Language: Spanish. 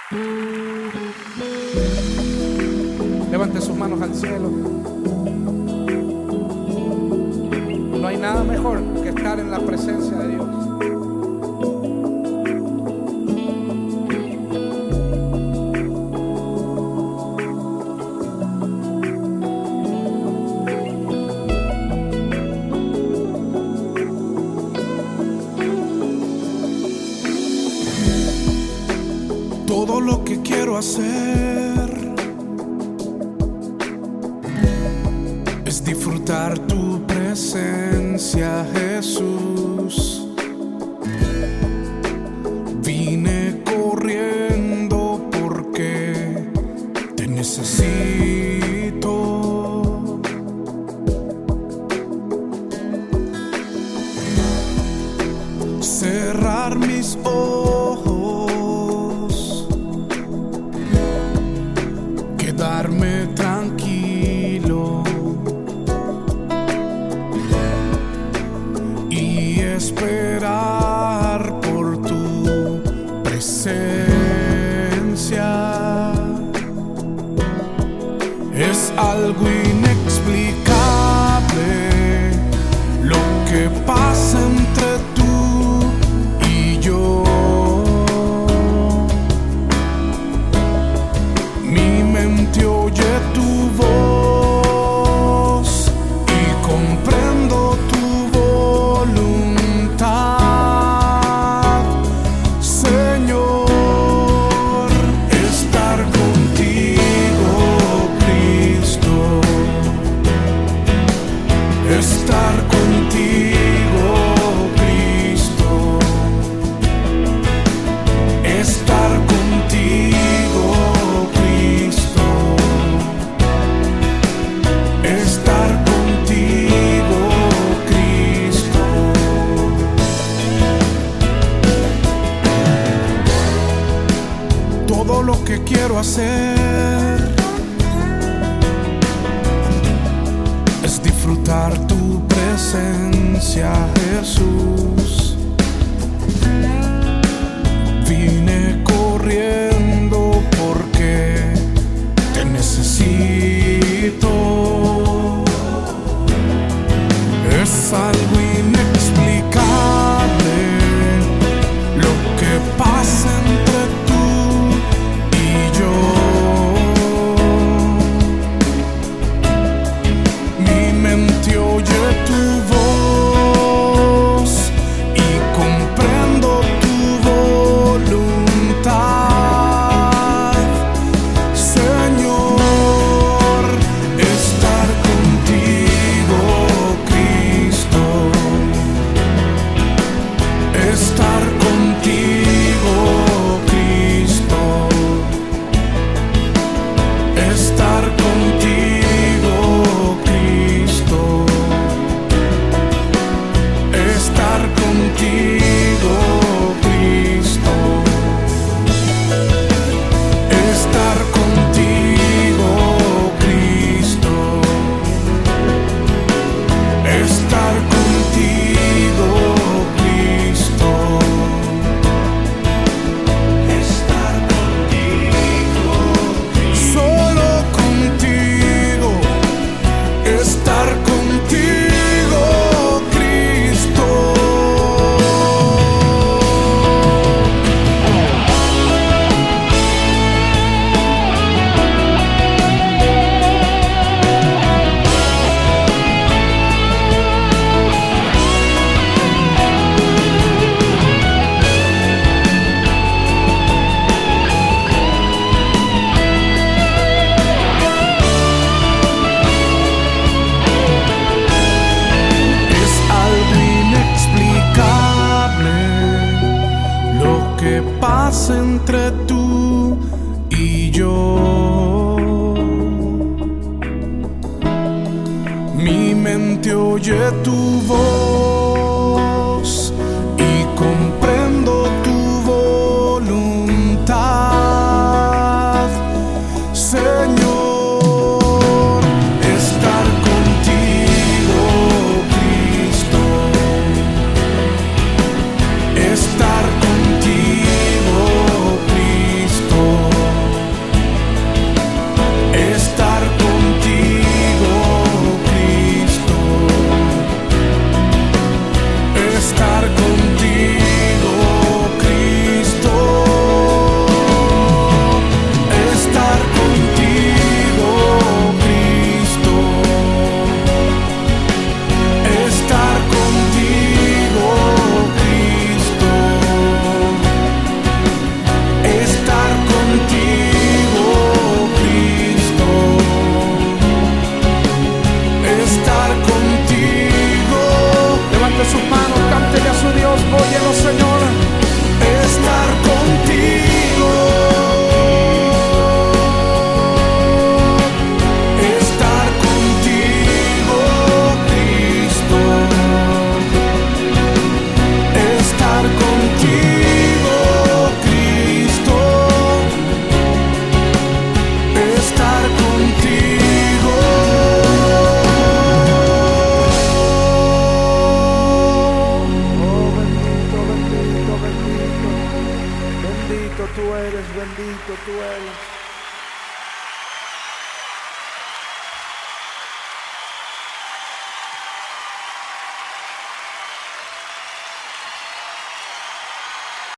Levante sus manos al cielo. No hay nada mejor que estar en la presencia de Dios. Todo lo que quiero hacer es disfrutar tu presencia, Jesús. Vine corriendo porque te necesito. Cerrar mis ojos, quedarme tranquilo y esperar por tu presencia. Es algo inexplicable lo que pasa entre tú y yo. Mi mente oye tu voz y comprendo tu voluntad, Señor. Estar contigo, Cristo. Estar contigo, Cristo. Estar contigo, Cristo. Estar contigo, Cristo. Todo lo que quiero hacer es disfrutar tu presencia, Jesús. Vine corriendo porque te necesito. Es algo inexplicable lo que pasa entre tú y yo. Mi mente oye tu voz y comprendo tu voluntad, Señor. Estar contigo, Cristo. Estar contigo, Cristo. Estar contigo, Cristo. Estar contigo, Cristo. Estar contigo, Cristo. Estar contigo, Cristo. Estar contigo, Cristo. Solo contigo. Estar contigo, Cristo. Es algo inexplicable lo que pasa entre tú y yo. Mi mente oye tu voz y comprendo tu voluntad, Señor. Estar contigo, Cristo. Estar contigo, Cristo. Bendito tú eres, bendito tú eres.